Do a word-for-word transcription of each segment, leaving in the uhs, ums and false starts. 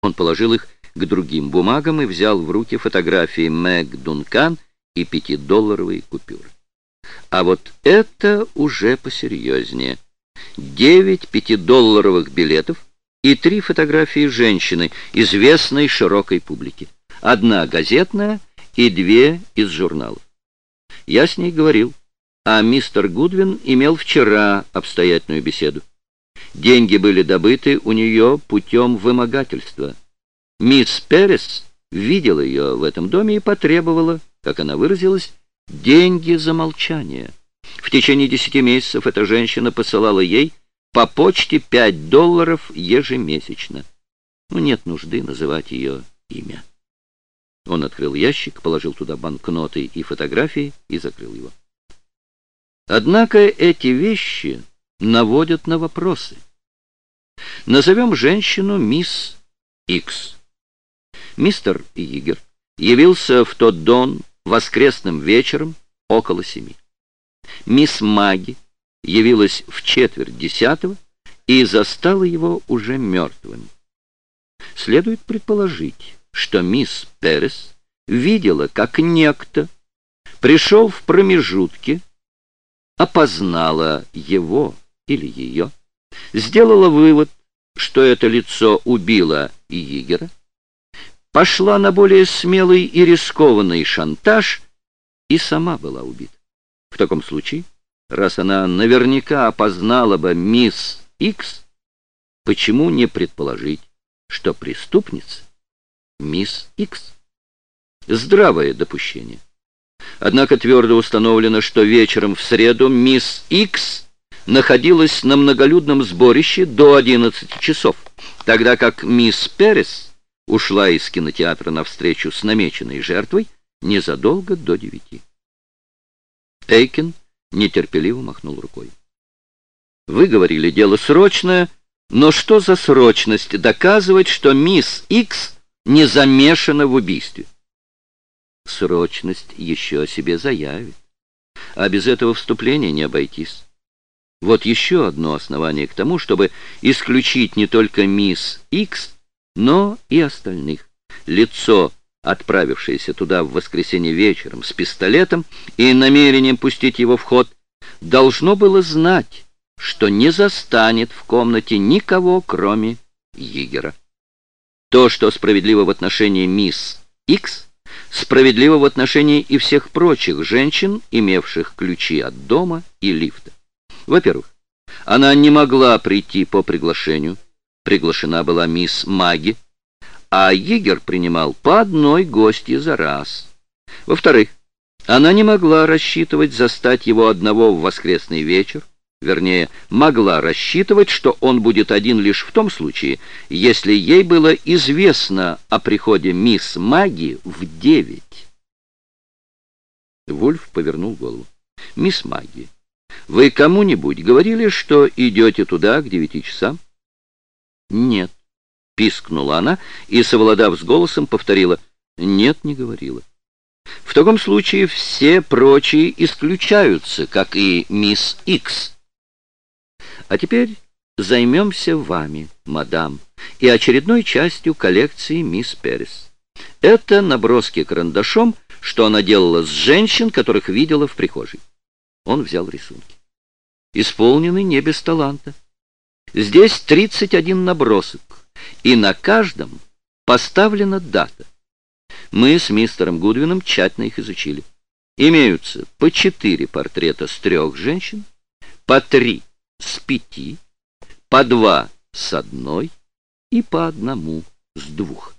Он положил их к другим бумагам и взял в руки фотографии Мэг Дункан и пятидолларовые купюры. А вот это уже посерьезнее. Девять пятидолларовых билетов и три фотографии женщины, известной широкой публике. Одна газетная и две из журналов. Я с ней говорил, а мистер Гудвин имел вчера обстоятельную беседу. Деньги были добыты у нее путем вымогательства. Мисс Перес видела ее в этом доме и потребовала, как она выразилась, деньги за молчание. В течение десяти месяцев эта женщина посылала ей по почте пять долларов ежемесячно. Ну, нет нужды называть ее имя. Он открыл ящик, положил туда банкноты и фотографии и закрыл его. Однако эти вещи наводят на вопросы. Назовем женщину мисс Икс. Мистер Йигер явился в тот дом воскресным вечером около семи. Мисс Маги явилась в четверть десятого и застала его уже мертвым. Следует предположить, что мисс Перес видела, как некто пришел в промежутке, опознала его или ее, сделала вывод, что это лицо убило Йигера, пошла на более смелый и рискованный шантаж и сама была убита. В таком случае, раз она наверняка опознала бы мисс Икс, почему не предположить, что преступница мисс Икс? Здравое допущение. Однако твердо установлено, что вечером в среду мисс Икс находилась на многолюдном сборище до одиннадцати часов, тогда как мисс Перес ушла из кинотеатра на встречу с намеченной жертвой незадолго до девяти. Эйкин нетерпеливо махнул рукой. Вы говорили, дело срочное, но что за срочность доказывать, что мисс Икс не замешана в убийстве? Срочность еще о себе заявит, а без этого вступления не обойтись. Вот еще одно основание к тому, чтобы исключить не только мисс Икс, но и остальных. Лицо, отправившееся туда в воскресенье вечером с пистолетом и намерением пустить его в ход, должно было знать, что не застанет в комнате никого, кроме Йигера. То, что справедливо в отношении мисс Икс, справедливо в отношении и всех прочих женщин, имевших ключи от дома и лифта. Во-первых, она не могла прийти по приглашению. Приглашена была мисс Маги, а Йигер принимал по одной гостье за раз. Во-вторых, она не могла рассчитывать застать его одного в воскресный вечер, вернее, могла рассчитывать, что он будет один лишь в том случае, если ей было известно о приходе мисс Маги в девять. Вульф повернул голову. «Мисс Маги, вы кому-нибудь говорили, что идете туда к девяти часам?» «Нет», — пискнула она и, совладав с голосом, повторила: «Нет, не говорила». «В таком случае все прочие исключаются, как и мисс Икс. А теперь займемся вами, мадам, и очередной частью коллекции мисс Перес. Это наброски карандашом, что она делала с женщин, которых видела в прихожей». Он взял рисунки. Исполнены не без таланта. Здесь тридцать один набросок, и на каждом поставлена дата. Мы с мистером Гудвином тщательно их изучили. Имеются по четыре портрета с трех женщин, по три с пяти, по два с одной и по одному с двух.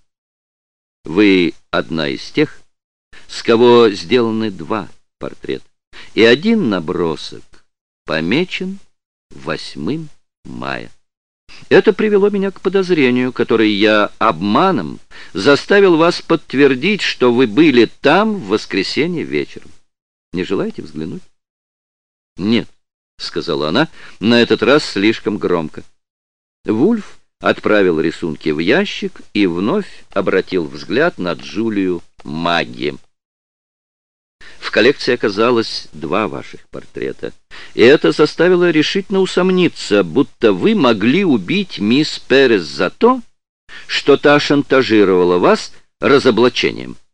Вы одна из тех, с кого сделаны два портрета, и один набросок помечен восьмым мая. Это привело меня к подозрению, которое я обманом заставил вас подтвердить, что вы были там в воскресенье вечером. Не желаете взглянуть? Нет, — сказала она, на этот раз слишком громко. Вульф отправил рисунки в ящик и вновь обратил взгляд на Джулию Маги. В коллекции оказалось два ваших портрета, и это заставило решительно усомниться, будто вы могли убить мисс Перес за то, что та шантажировала вас разоблачением.